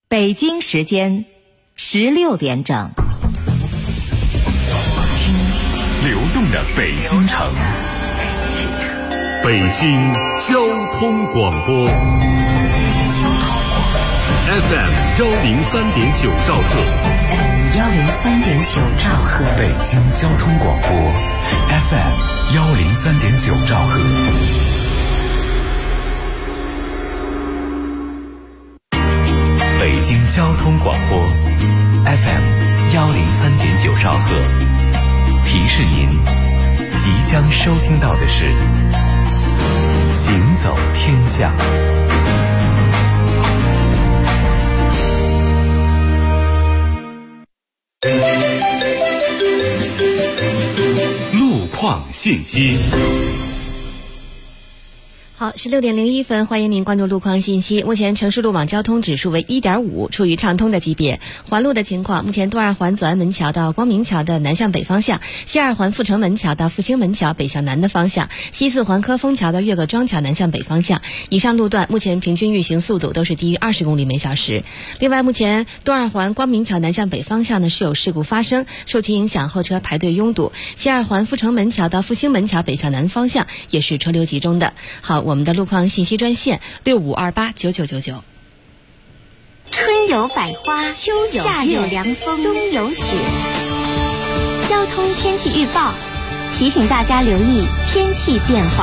北京时间16点整。 听流动的北京城，北京交通广播 FM 103.9兆赫 103.9兆赫， 北京交通广播 FM 103.9兆赫。北京交通广播 FM 103.9兆赫，提示您即将收听到的是行走天下。路况信息。 好，16点01分，欢迎您关注路况信息。目前城市路网交通指数为 1.5， 处于畅通的级别。环路的情况，目前东二环左安门桥到光明桥的南向北方向，西二环阜成门桥到复兴门桥北向南的方向，西四环科丰桥到岳各庄桥南向北方向。以上路段目前平均运行速度都是低于20公里每小时。另外，目前东二环光明桥南向北方向呢是有事故发生，受其影响后车排队拥堵。西二环阜成门桥到复兴门桥北向南方向也是车流集中的。好，我们的路况信息专线65289999。 春有百花，秋有夏有凉风，冬有雪。交通天气预报提醒大家留意天气变化。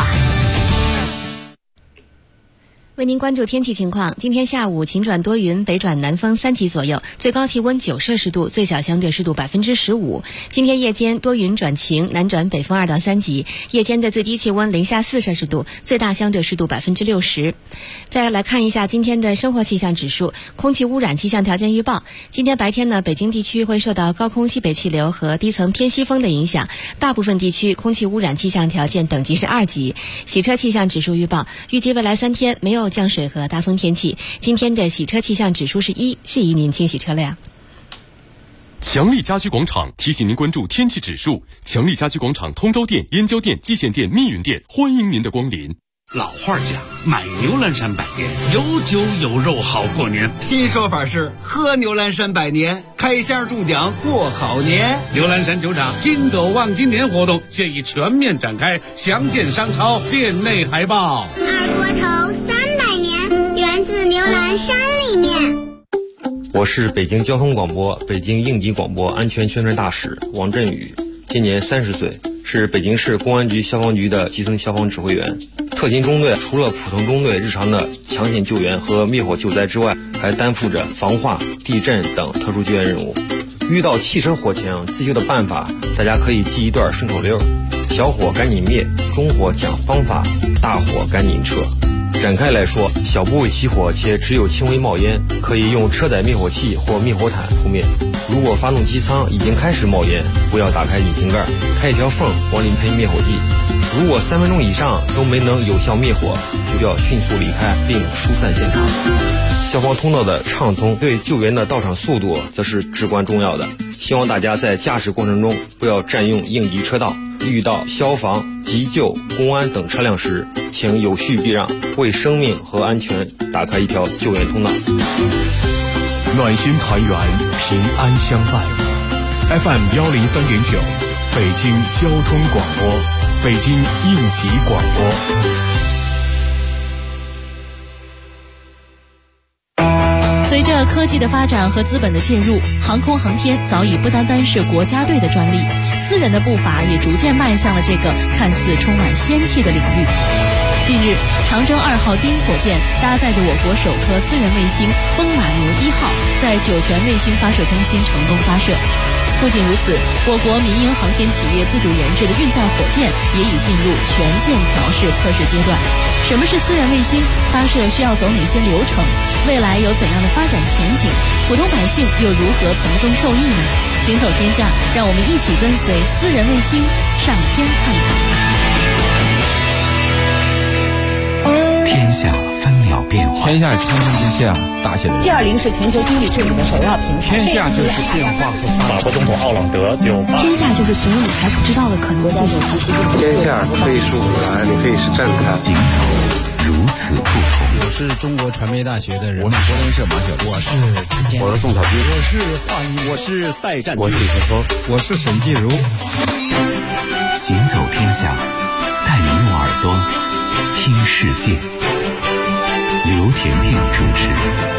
为您关注天气情况，今天下午晴转多云，北转南风3级左右，最高气温9摄氏度，最小相对湿度15%。今天夜间多云转晴，南转北风2到3级，夜间的最低气温零下4摄氏度，最大相对湿度60%。再来看一下今天的生活气象指数，空气污染气象条件预报。今天白天呢，北京地区会受到高空西北气流和低层偏西风的影响，大部分地区空气污染气象条件等级是2级。洗车气象指数预报，预计未来3天没有降水和大风天气。今天的洗车气象指数是1，适宜您清洗车辆。 强力家居广场提醒您关注天气指数。强力家居广场通州店、燕郊店、蓟县店、密云店欢迎您的光临。 老话讲，买牛栏山百年，有酒有肉好过年。 新说法是喝牛栏山百年，开箱中奖过好年。 牛栏山酒厂金斗望今年活动现已全面展开，详见商超店内海报。 二锅头300年，源自牛栏山里面。 我是北京交通广播、北京应急广播安全宣传大使王振宇，今年30岁，是北京市公安局消防局的基层消防指挥员。特勤中队除了普通中队日常的抢险救援和灭火救灾之外，还担负着防化、地震等特殊救援任务。遇到汽车火情，自救的办法大家可以记一段顺口溜：小火赶紧灭，中火讲方法，大火赶紧撤。展开来说，小部位起火且只有轻微冒烟，可以用车载灭火器或灭火毯扑灭。如果发动机舱已经开始冒烟，不要打开引擎盖，开一条缝往里喷灭火剂。如果3分钟以上都没能有效灭火，就要迅速离开并疏散现场。消防通道的畅通对救援的到场速度则是至关重要的。希望大家在驾驶过程中不要占用应急车道，遇到消防、急救、公安等车辆时，请有序避让，为生命和安全打开一条救援通道。 暖心团圆，平安相伴。FM 103.9，北京交通广播，北京应急广播。 随着科技的发展和资本的介入，航空航天早已不单单是国家队的专利，私人的步伐也逐渐迈向了这个看似充满仙气的领域。近日，长征2号第一火箭搭载着我国首颗私人卫星风马牛1号，在酒泉卫星发射中心成功发射。不仅如此，我国民营航天企业自主研制的运载火箭也已进入全舰调试测试阶段。什么是私人卫星？发射需要走哪些流程？未来有怎样的发展前景？普通百姓又如何从中受益呢？行走天下，让我们一起跟随私人卫星上天看看。 天下分秒变化， 天下是天上之下大写的人。 G20是全球经济治理的首要平台。 天下就是变化和发展。 法国总统奥朗德就天下就是所有你还不知道的可能性。 天下可以是舞台，也可以是站台。 行走如此不同。 我是中国传媒大学的人， 我是国联社马晓丽， 我是陈建， 我是宋小军， 我是华谊， 我是戴占， 我是李晨峰， 我是沈继如。 行走天下，带你用耳朵听世界。刘婷婷主持。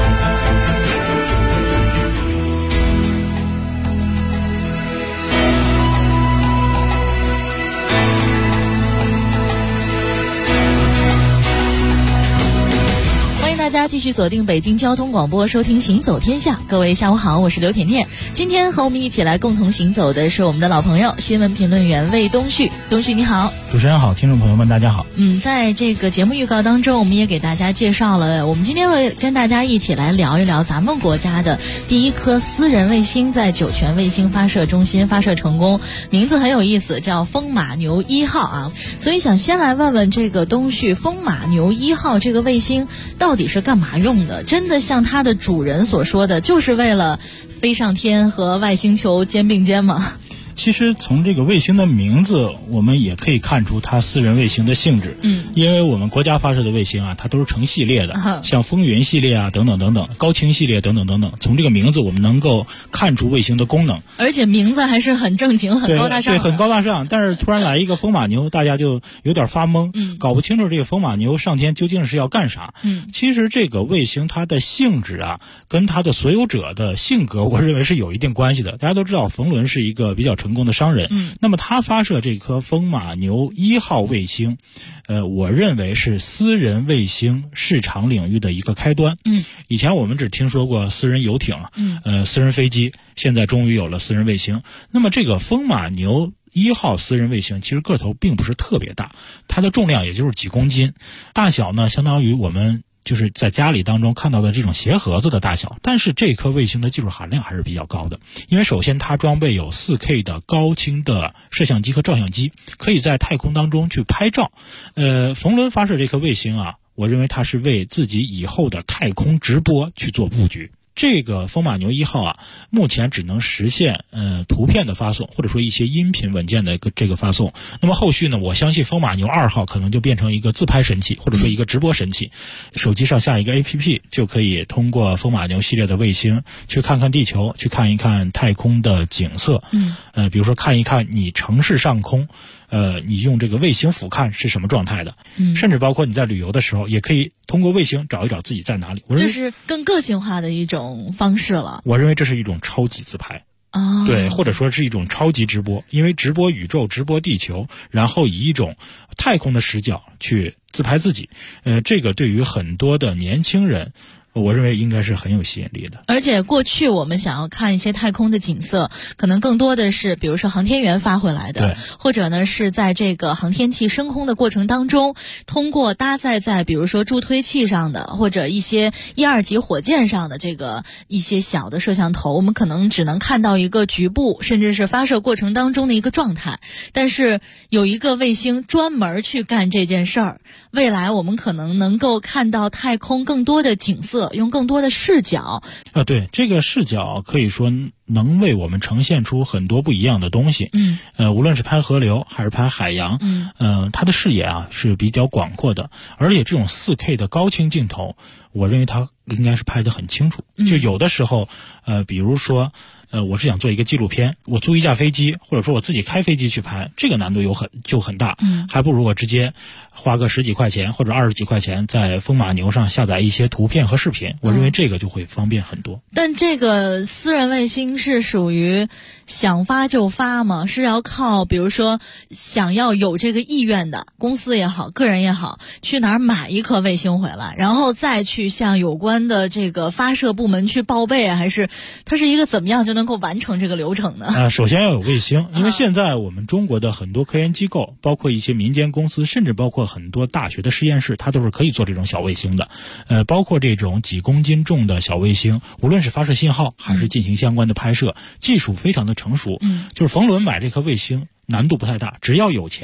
大家继续锁定北京交通广播，收听行走天下。各位下午好，我是刘甜甜。今天和我们一起来共同行走的是我们的老朋友新闻评论员魏东旭。东旭你好。 主持人好，听众朋友们大家好。 在这个节目预告当中，我们也给大家介绍了，我们今天会跟大家一起来聊一聊咱们国家的第一颗私人卫星在酒泉卫星发射中心发射成功，名字很有意思，叫风马牛1号啊。所以想先来问问这个东旭，风马牛1号这个卫星到底是干嘛用的？真的像它的主人所说的，就是为了飞上天和外星球肩并肩吗？ 其实从这个卫星的名字，我们也可以看出它私人卫星的性质。因为我们国家发射的卫星啊，它都是成系列的，像风云系列啊，等等等等，高清系列等等等等。从这个名字，我们能够看出卫星的功能。 而且名字还是很正经、很高大上的。 对，很高大上。但是突然来一个风马牛，大家就有点发懵，搞不清楚这个风马牛上天究竟是要干啥。其实这个卫星它的性质啊，跟它的所有者的性格，我认为是有一定关系的。大家都知道，冯仑是一个比较成功的商人，那么他发射这颗风马牛1号卫星，我认为是私人卫星市场领域的一个开端。以前我们只听说过私人游艇，私人飞机，现在终于有了私人卫星。那么这个风马牛1号私人卫星其实个头并不是特别大，它的重量也就是几公斤，大小呢相当于我们就是在家里当中看到的这种鞋盒子的大小。但是这颗卫星的技术含量还是比较高的，因为首先它装备有 4K 的高清的摄像机和照相机，可以在太空当中去拍照。冯仑发射这颗卫星啊，我认为它是为自己以后的太空直播去做布局。这个风马牛1号啊，目前只能实现图片的发送，或者说一些音频文件的这个发送。那么后续呢，我相信风马牛2号可能就变成一个自拍神器，或者说一个直播神器。手机上下一个 APP 就可以通过风马牛系列的卫星去看看地球，去看一看太空的景色。比如说看一看你城市上空，你用这个卫星俯瞰是什么状态的，甚至包括你在旅游的时候，也可以通过卫星找一找自己在哪里。 这是更个性化的一种方式了。 我认为这是一种超级自拍。对，或者说是一种超级直播，因为直播宇宙，直播地球，然后以一种太空的视角去自拍自己。这个对于很多的年轻人，我认为应该是很有吸引力的。 而且过去我们想要看一些太空的景色，可能更多的是比如说航天员发回来的，或者呢是在这个航天器升空的过程当中，通过搭载在比如说助推器上的或者一些1、2级火箭上的这个一些小的摄像头，我们可能只能看到一个局部甚至是发射过程当中的一个状态。但是有一个卫星专门去干这件事儿，未来我们可能能够看到太空更多的景色，用更多的视角。 对，这个视角可以说能为我们呈现出很多不一样的东西。无论是拍河流还是拍海洋，它的视野啊是比较广阔的，而且这种 4K 的高清镜头，我认为它应该是拍得很清楚。就有的时候，比如说我是想做一个纪录片，我租一架飞机，或者说我自己开飞机去拍，这个难度就很大，还不如我直接花个10几块钱或者20几块钱在风马牛上下载一些图片和视频，我认为这个就会方便很多。 但这个私人卫星是属于想发就发吗？是要靠比如说想要有这个意愿的公司也好，个人也好，去哪儿买一颗卫星回来，然后再去向有关的这个发射部门去报备，还是它是一个怎么样就能够完成这个流程呢？ 首先要有卫星，因为现在我们中国的很多科研机构，包括一些民间公司，甚至包括很多大学的实验室，它都是可以做这种小卫星的。包括这种几公斤重的小卫星，无论是发射信号还是进行相关的拍摄，技术非常的成熟。就是冯仑买这颗卫星难度不太大，只要有钱，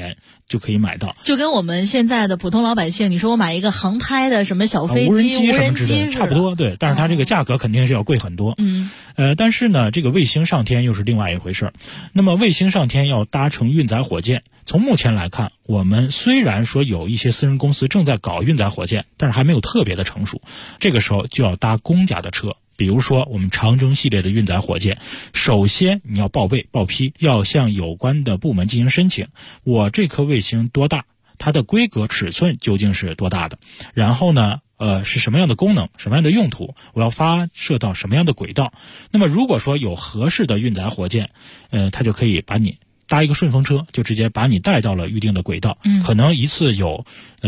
就可以买到。 就跟我们现在的普通老百姓，你说我买一个航拍的什么小飞机、 无人机什么之类的差不多，对，但是它这个价格肯定是要贵很多。但是呢，这个卫星上天又是另外一回事。那么卫星上天要搭乘运载火箭，从目前来看，我们虽然说有一些私人公司正在搞运载火箭，但是还没有特别的成熟，这个时候就要搭公家的车。比如说我们长征系列的运载火箭，首先你要报备报批，要向有关的部门进行申请，我这颗卫星多大，它的规格尺寸究竟是多大的，然后呢是什么样的功能，什么样的用途，我要发射到什么样的轨道。那么如果说有合适的运载火箭，它就可以把你搭一个顺风车，就直接把你带到了预定的轨道。可能一次有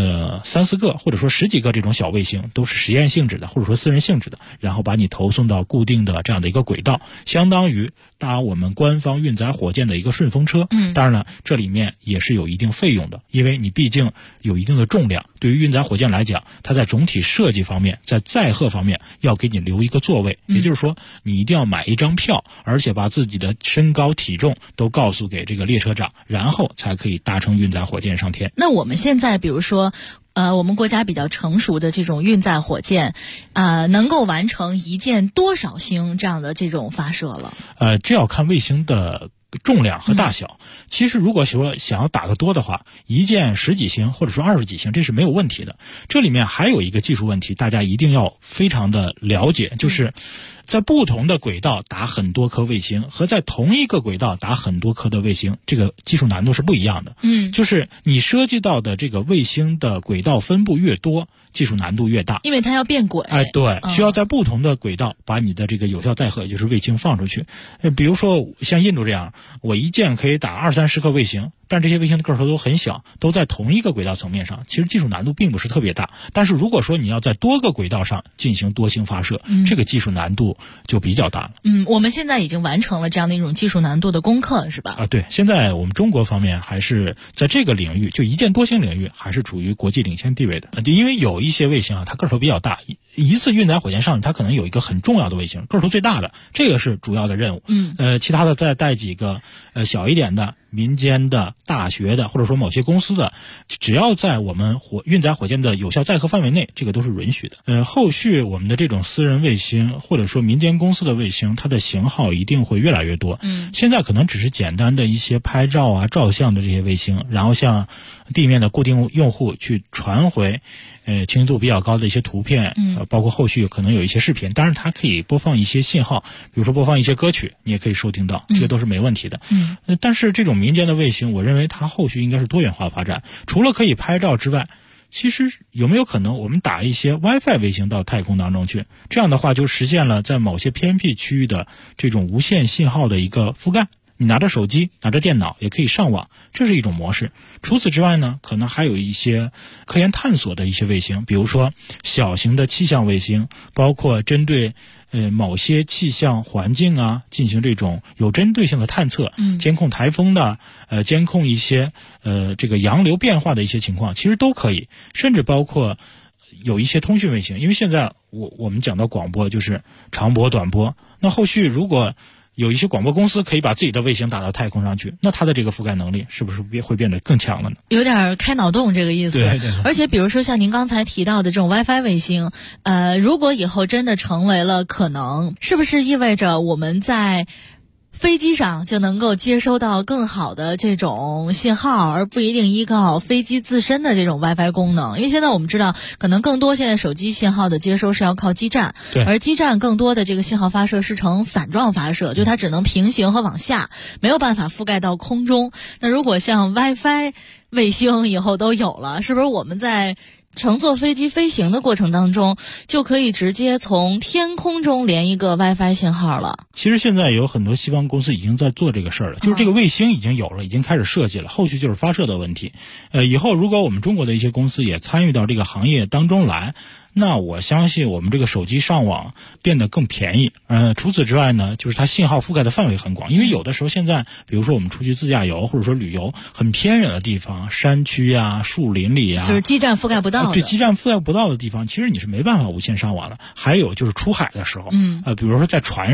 3-4个或者说10几个这种小卫星，都是实验性质的或者说私人性质的，然后把你投送到固定的这样的一个轨道，相当于搭我们官方运载火箭的一个顺风车。当然了，这里面也是有一定费用的，因为你毕竟有一定的重量，对于运载火箭来讲，它在总体设计方面，在载荷方面要给你留一个座位，也就是说你一定要买一张票，而且把自己的身高体重都告诉给这个列车长，然后才可以搭乘运载火箭上天。 那我们现在比如说我们国家比较成熟的这种运载火箭，能够完成一箭多少星这样的这种发射了？ 这要看卫星的重量和大小。其实如果说想要打得多的话，一箭10几星或者说20几星，这是没有问题的。这里面还有一个技术问题，大家一定要非常的了解，就是在不同的轨道打很多颗卫星和在同一个轨道打很多颗的卫星，这个技术难度是不一样的。就是你涉及到的这个卫星的轨道分布越多，技术难度越大， 因为它要变轨。 对，需要在不同的轨道把你的这个有效载荷，也就是卫星放出去。比如说像印度这样，我一箭可以打20-30颗卫星，但这些卫星的个头都很小，都在同一个轨道层面上，其实技术难度并不是特别大。但是如果说你要在多个轨道上进行多星发射，这个技术难度就比较大了。 我们现在已经完成了这样的一种技术难度的攻克，是吧？ 对，现在我们中国方面还是在这个领域，就一箭多星领域还是处于国际领先地位的。因为有一些卫星它个头比较大，一次运载火箭上去，它可能有一个很重要的卫星，个头最大的，这个是主要的任务。其他的再带几个小一点的民间的、大学的，或者说某些公司的，只要在我们运载火箭的有效载荷范围内，这个都是允许的。后续我们的这种私人卫星或者说民间公司的卫星，它的型号一定会越来越多。现在可能只是简单的一些拍照啊、照相的这些卫星，然后向地面的固定用户去传回清晰度比较高的一些图片，包括后续可能有一些视频，当然它可以播放一些信号，比如说播放一些歌曲，你也可以收听到，这个都是没问题的。但是这种民间的卫星，我认为它后续应该是多元化发展，除了可以拍照之外，其实有没有可能我们打一些 WiFi 卫星到太空当中去，这样的话就实现了在某些偏僻区域的这种无线信号的一个覆盖，你拿着手机拿着电脑也可以上网，这是一种模式。除此之外呢，可能还有一些科研探索的一些卫星，比如说小型的气象卫星，包括针对某些气象环境啊进行这种有针对性的探测，监控台风的监控一些这个洋流变化的一些情况，其实都可以。甚至包括有一些通讯卫星，因为现在我们讲到广播就是长波短波，那后续如果有一些广播公司可以把自己的卫星打到太空上去，那它的这个覆盖能力是不是会变得更强了呢？ 有点开脑洞这个意思。 对。 而且比如说像您刚才提到的这种 WiFi 卫星，如果以后真的成为了可能，是不是意味着我们在飞机上就能够接收到更好的这种信号，而不一定依靠飞机自身的这种 WiFi 功能？因为现在我们知道，可能更多现在手机信号的接收是要靠基站，而基站更多的这个信号发射是呈散状发射，就它只能平行和往下，没有办法覆盖到空中。那如果像 WiFi 卫星以后都有了，是不是我们在乘坐飞机飞行的过程当中，就可以直接从天空中连一个 WiFi 信号了？ 其实现在有很多西方公司已经在做这个事儿了，就是这个卫星已经有了，已经开始设计了，后续就是发射的问题。以后如果我们中国的一些公司也参与到这个行业当中来，那我相信我们这个手机上网变得更便宜。除此之外呢，就是它信号覆盖的范围很广，因为有的时候现在比如说我们出去自驾游或者说旅游，很偏远的地方，山区啊、树林里啊， 就是基站覆盖不到的。 对，基站覆盖不到的地方，其实你是没办法无线上网的。还有就是出海的时候，比如说在船上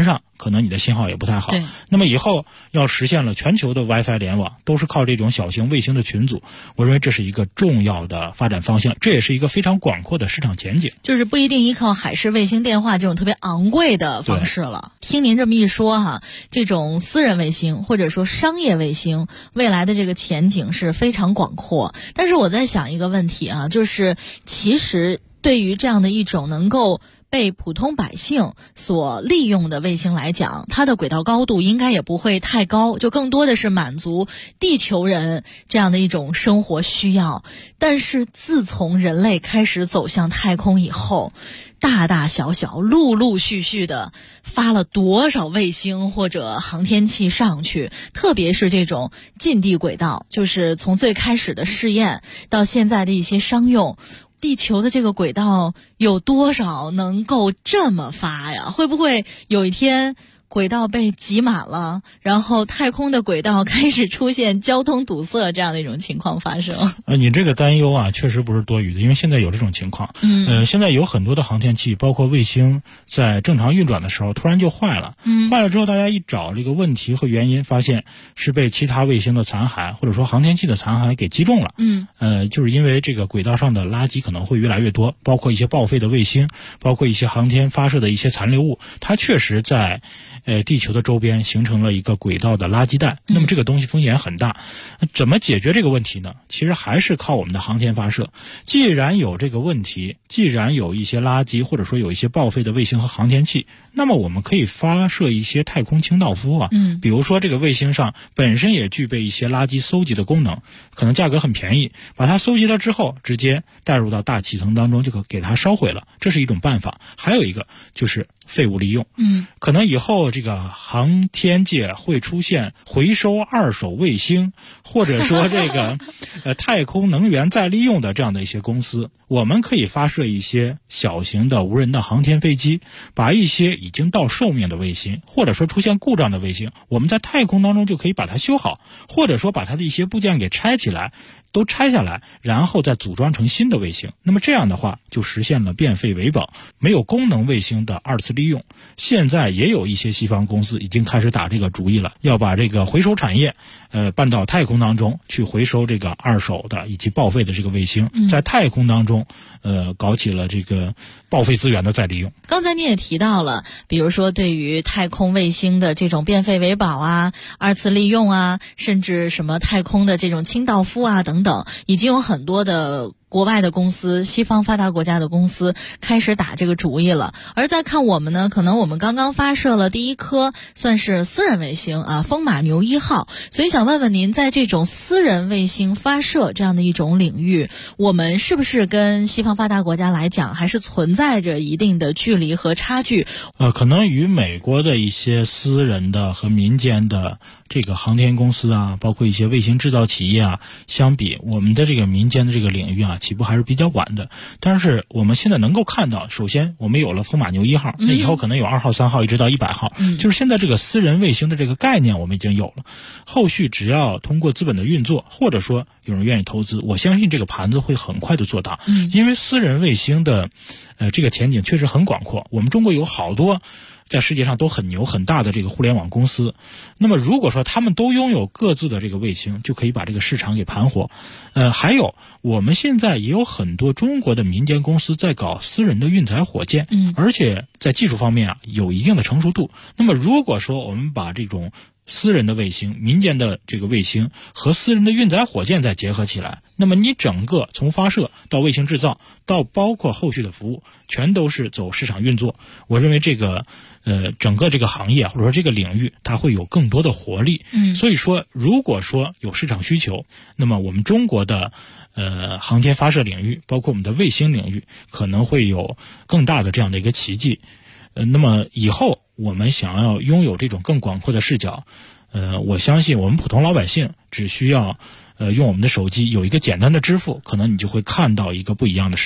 可能你的信号也不太好。那么以后要实现了全球的 WiFi 联网，都是靠这种小型卫星的群组，我认为这是一个重要的发展方向，这也是一个非常广阔的市场前景。 就是不一定依靠海事卫星电话这种特别昂贵的方式了。听您这么一说哈，这种私人卫星或者说商业卫星未来的这个前景是非常广阔。但是我在想一个问题啊，就是其实对于这样的一种能够被普通百姓所利用的卫星来讲，它的轨道高度应该也不会太高，就更多的是满足地球人这样的一种生活需要。但是自从人类开始走向太空以后，大大小小陆陆续续的发了多少卫星或者航天器上去，特别是这种近地轨道，就是从最开始的试验到现在的一些商用，地球的这个轨道有多少能够这么发呀？会不会有一天轨道被挤满了，然后太空的轨道开始出现交通堵塞这样的一种情况发生？ 你这个担忧啊，确实不是多余的，因为现在有这种情况。现在有很多的航天器，包括卫星，在正常运转的时候突然就坏了。坏了之后，大家一找这个问题和原因，发现是被其他卫星的残骸或者说航天器的残骸给击中了。就是因为这个轨道上的垃圾可能会越来越多，包括一些报废的卫星，包括一些航天发射的一些残留物，它确实在地球的周边形成了一个轨道的垃圾带。那么这个东西风险很大，怎么解决这个问题呢？其实还是靠我们的航天发射。既然有这个问题，既然有一些垃圾或者说有一些报废的卫星和航天器，那么我们可以发射一些太空清道夫啊。比如说这个卫星上本身也具备一些垃圾搜集的功能，可能价格很便宜，把它搜集了之后直接带入到大气层当中，就可给它烧毁了，这是一种办法。还有一个就是废物利用。可能以后这个航天界会出现回收二手卫星，或者说这个太空能源再利用的这样的一些公司。我们可以发射一些小型的无人的航天飞机，把一些已经到寿命的卫星，或者说出现故障的卫星，我们在太空当中就可以把它修好，或者说把它的一些部件给拆起来，都拆下来，然后再组装成新的卫星。那么这样的话就实现了变废为宝，没有功能卫星的二次利用。现在也有一些西方公司已经开始打这个主意了，要把这个回收产业搬到太空当中去，回收这个二手的以及报废的这个卫星，在太空当中搞起了这个报废资源的再利用。 刚才你也提到了，比如说对于太空卫星的这种变废为宝啊、二次利用啊，甚至什么太空的这种清道夫啊等等，已经有很多的国外的公司，西方发达国家的公司开始打这个主意了。而再看我们呢，可能我们刚刚发射了第一颗算是私人卫星啊，风马牛1号。所以想问问您，在这种私人卫星发射这样的一种领域，我们是不是跟西方发达国家来讲还是存在着一定的距离和差距？ 可能与美国的一些私人的和民间的这个航天公司啊，包括一些卫星制造企业啊相比，我们的这个民间的这个领域啊起步还是比较晚的。但是我们现在能够看到，首先我们有了风马牛1号，那以后可能有2号、3号一直到100号，就是现在这个私人卫星的这个概念我们已经有了。后续只要通过资本的运作，或者说有人愿意投资，我相信这个盘子会很快的做大。因为私人卫星的这个前景确实很广阔，我们中国有好多在世界上都很牛很大的这个互联网公司，那么如果说他们都拥有各自的这个卫星，就可以把这个市场给盘活。还有我们现在也有很多中国的民间公司在搞私人的运载火箭，而且在技术方面啊有一定的成熟度。那么如果说我们把这种私人的卫星、民间的这个卫星和私人的运载火箭再结合起来，那么你整个从发射到卫星制造到包括后续的服务，全都是走市场运作。我认为这个整个这个行业或者说这个领域它会有更多的活力。所以说如果说有市场需求，那么我们中国的航天发射领域，包括我们的卫星领域，可能会有更大的这样的一个奇迹。那么以后我们想要拥有这种更广阔的视角，我相信我们普通老百姓只需要用我们的手机有一个简单的支付，可能你就会看到一个不一样的世界。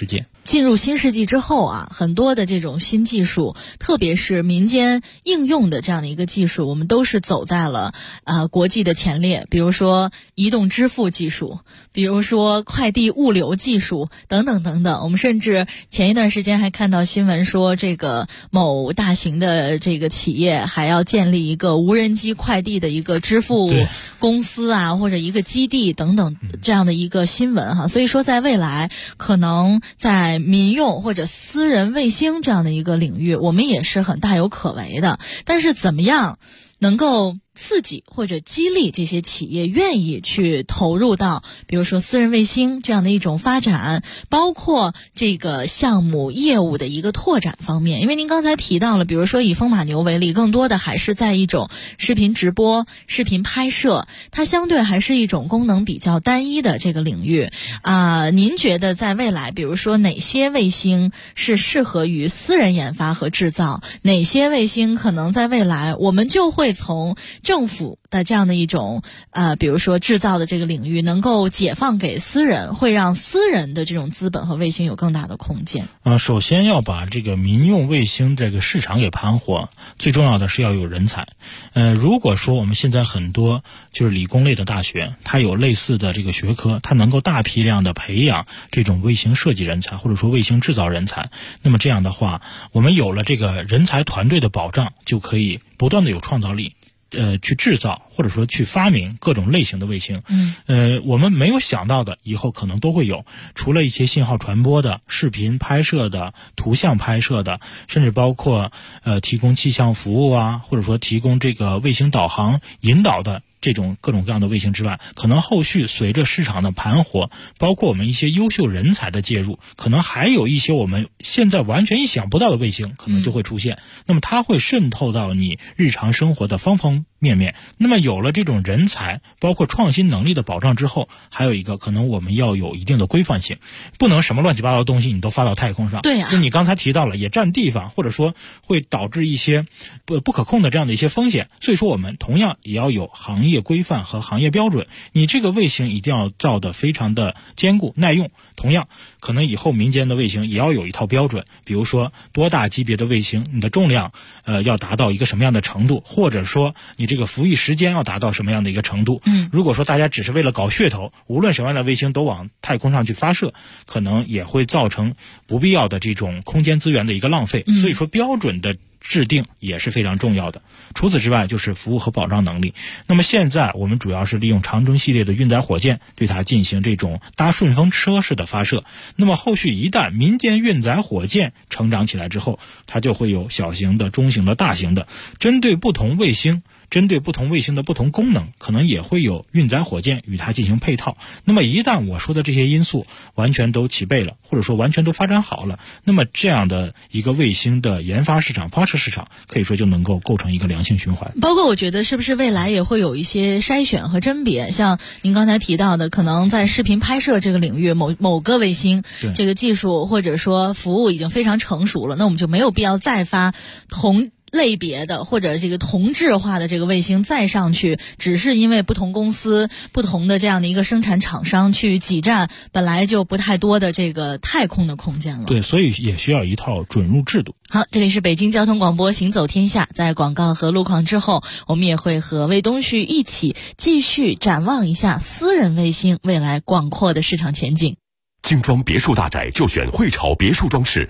进入新世纪之后啊，很多的这种新技术，特别是民间应用的这样的一个技术，我们都是走在了国际的前列。比如说移动支付技术，比如说快递物流技术等等等等。我们甚至前一段时间还看到新闻说，这个某大型的这个企业还要建立一个无人机快递的一个支付公司啊，或者一个基地等等这样的一个新闻哈。所以说在未来可能在民用或者私人卫星这样的一个领域，我们也是很大有可为的。但是怎么样能够刺激或者激励这些企业愿意去投入到比如说私人卫星这样的一种发展，包括这个项目业务的一个拓展方面。因为您刚才提到了，比如说以风马牛为例，更多的还是在一种视频直播、视频拍摄，它相对还是一种功能比较单一的这个领域您觉得在未来，比如说哪些卫星是适合于私人研发和制造，哪些卫星可能在未来我们就会从政府的这样的一种比如说制造的这个领域能够解放给私人，会让私人的这种资本和卫星有更大的空间？ 首先要把这个民用卫星这个市场给盘活，最重要的是要有人才。如果说我们现在很多就是理工类的大学，它有类似的这个学科，它能够大批量的培养这种卫星设计人才，或者说卫星制造人才，那么这样的话，我们有了这个人才团队的保障，就可以不断的有创造力。去制造或者说去发明各种类型的卫星，我们没有想到的以后可能都会有，除了一些信号传播的、视频拍摄的、图像拍摄的，甚至包括提供气象服务啊，或者说提供这个卫星导航引导的这种各种各样的卫星之外，可能后续随着市场的盘活，包括我们一些优秀人才的介入，可能还有一些我们现在完全意想不到的卫星可能就会出现，那么它会渗透到你日常生活的方方面面。那么有了这种人才包括创新能力的保障之后，还有一个可能我们要有一定的规范性，不能什么乱七八糟的东西你都发到太空上。 对啊， 就你刚才提到了也占地方，或者说会导致一些不可控的这样的一些风险。所以说我们同样也要有行业规范和行业标准，你这个卫星一定要造得非常的坚固耐用。同样可能以后民间的卫星也要有一套标准，比如说多大级别的卫星你的重量要达到一个什么样的程度，或者说你这个服役时间要达到什么样的一个程度。如果说大家只是为了搞噱头，无论什么样的卫星都往太空上去发射，可能也会造成不必要的这种空间资源的一个浪费。所以说标准的制定也是非常重要的。除此之外就是服务和保障能力。那么现在我们主要是利用长征系列的运载火箭对它进行这种搭顺风车式的发射。那么后续一旦民间运载火箭成长起来之后，它就会有小型的、中型的、大型的，针对不同卫星的不同功能，可能也会有运载火箭与它进行配套。那么一旦我说的这些因素完全都齐备了，或者说完全都发展好了，那么这样的一个卫星的研发市场、发射市场可以说就能够构成一个良性循环。 包括我觉得是不是未来也会有一些筛选和甄别，像您刚才提到的，可能在视频拍摄这个领域，某个卫星这个技术或者说服务已经非常成熟了，那我们就没有必要再发同类别的或者这个同质化的这个卫星再上去，只是因为不同公司不同的这样的一个生产厂商去挤占本来就不太多的这个太空的空间了。 对，所以也需要一套准入制度。 好，这里是北京交通广播行走天下，在广告和路况之后，我们也会和魏东旭一起继续展望一下私人卫星未来广阔的市场前景。 精装别墅大宅就选汇潮别墅装饰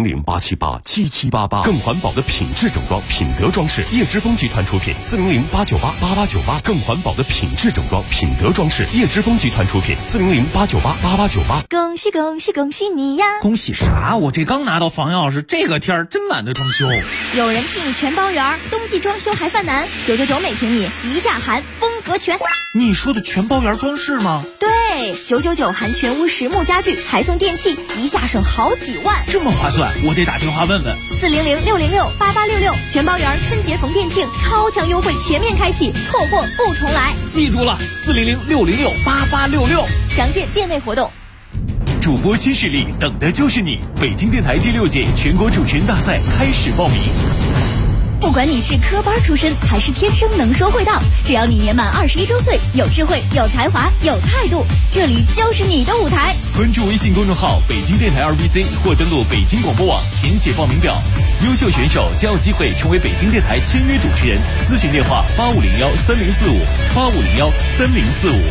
，400-878-7788，更环保的品质整装，品德装饰，叶之峰集团出品，400-898-8898，更环保的品质整装，品德装饰，叶之峰集团出品，400-898-8898。 恭喜恭喜恭喜你呀！ 恭喜啥？我这刚拿到房钥匙，这个天儿真懒得装修。 有人替你全包圆，冬季装修还犯难，999每平米，一价含风格全。 你说的全包圆装饰吗？ 对，999含全屋实木家具，还送电器，一下省好几万， 这么划算，我得打电话问问。 400-606-8866，全包圆春节逢店庆，超强优惠全面开启，错过不重来。 记住了，400-606-8866， 详见店内活动。 主播新势力，等的就是你！北京电台第6届全国主持人大赛开始报名。 不管你是科班出身还是天生能说会道，只要你年满21周岁，有智慧、有才华、有态度，这里就是你的舞台。 关注微信公众号北京电台2BC 或登录北京广播网填写报名表，优秀选手将有机会成为北京电台签约主持人。咨询电话85013045，85013045。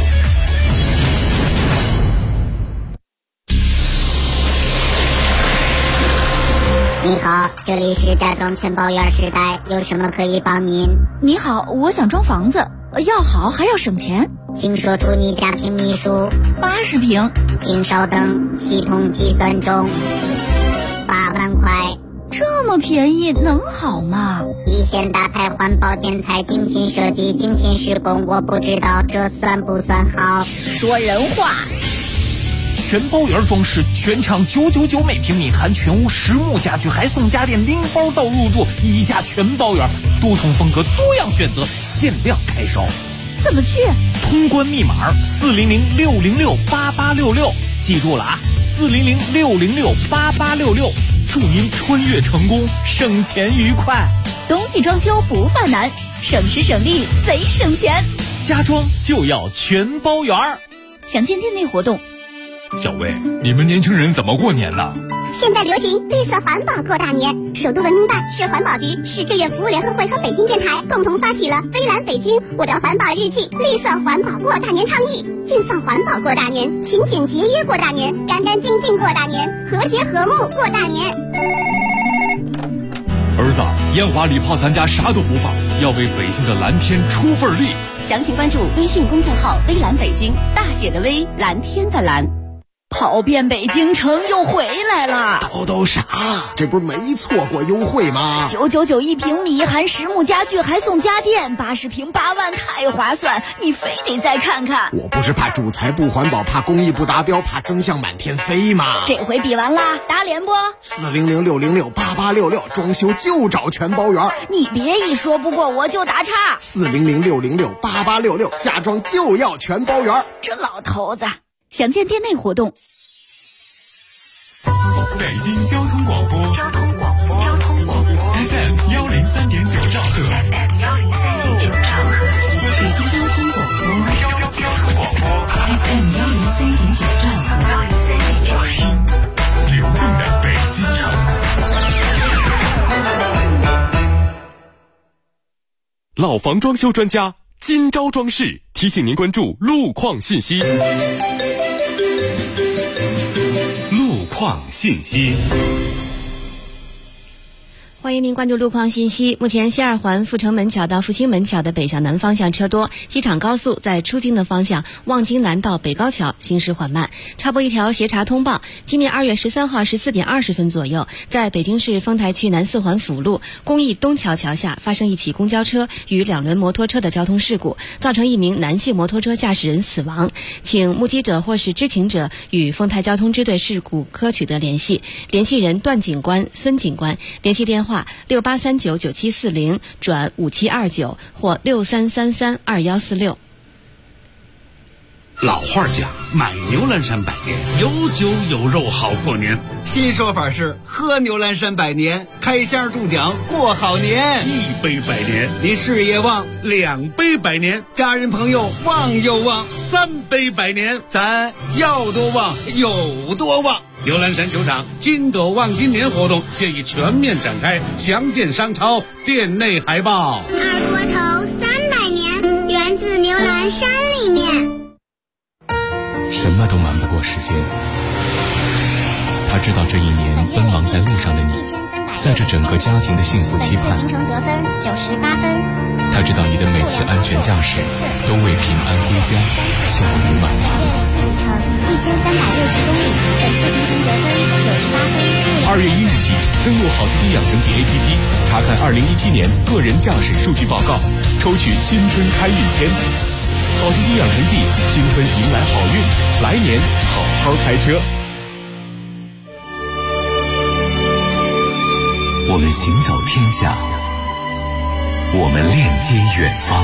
你好，这里是家装全包圆时代，有什么可以帮您？ 你好，我想装房子，要好还要省钱， 请说出你家平米数。 80平。 请稍等，系统计算中。8万块。 这么便宜能好吗？ 一线大牌环保建材，精心设计，精心施工，我不知道这算不算好。 说人话。 全包圆装饰，全场999每平米，含全屋实木家具，还送家电拎包到入住，1价全包圆，多重风格，多样选择，限量开售。 怎么去？ 通关密码400-606-8866，记住了啊，400-606-8866，祝您穿越成功，省钱愉快。 冬季装修不犯难，省时省力贼省钱， 家装就要全包圆。 详见店内活动。 小薇，你们年轻人怎么过年呢？ 现在流行绿色环保过大年，首都文明办、市环保局、市志愿服务联合会和北京电台共同发起了微蓝北京我的环保日记绿色环保过大年倡议，尽放环保过大年，勤俭节约过大年，干干净净过大年，和谐和睦过大年。 儿子，烟花礼炮咱家啥都不放，要为北京的蓝天出份力。 详情关注微信公众号微蓝北京，大写的微，蓝天的蓝。跑遍北京城又回来了， 都啥？这不是没错过优惠吗 ？999一平米，含实木家具还送家电，80平8万，太划算！你非得再看看。 我不是怕主材不环保，怕工艺不达标，怕增项满天飞吗？ 这回比完啦，打脸不 ？400-606-8866，装修就找全包圆。 你别一说不过我就打岔。 400-606-8866，家装就要全包圆。 这老头子。详见店内活动。 北京交通广播FM 103.9兆赫， 北京交通广播FM 103.9兆赫， 听流动的北京城。老房装修专家金招装饰提醒您关注路况信息。路况信息。 欢迎您关注路况信息。目前西二环阜成门桥到复兴门桥的北向南方向车多，机场高速在出京的方向望京南到北高桥行驶缓慢。插播一条协查通报：今年2月13号14点20分左右，在北京市丰台区南四环辅路公益东桥桥下发生一起公交车与2轮摩托车的交通事故，造成一名男性摩托车驾驶人死亡。请目击者或是知情者与丰台交通支队事故科取得联系，联系人段警官、孙警官，联系电话68399740转5729或63332146。 老话讲，买牛栏山百年，有酒有肉好过年。 新说法是喝牛栏山百年，开箱中奖过好年。 1杯百年， 你事业旺 ；2杯百年， 家人朋友旺又旺 ；3杯百年， 咱要多旺有多旺。 牛栏山酒厂金斗旺今年活动现已全面展开，详见商超店内海报。 二锅头300年，源自牛栏山里面。 什么都瞒不过时间，他知道这一年奔忙在路上的你，载着整个家庭的幸福期盼。 行程得分98分。 他知道你的每次安全驾驶都为平安归家笑语满堂。 里程1360公里，本次行程得分98分。 2月1日起，登录好司机养成记 APP， 查看2017年个人驾驶数据报告，抽取新春开运签。好司机养成记，新春迎来好运，来年好好开车。 我们行走天下，我们链接远方。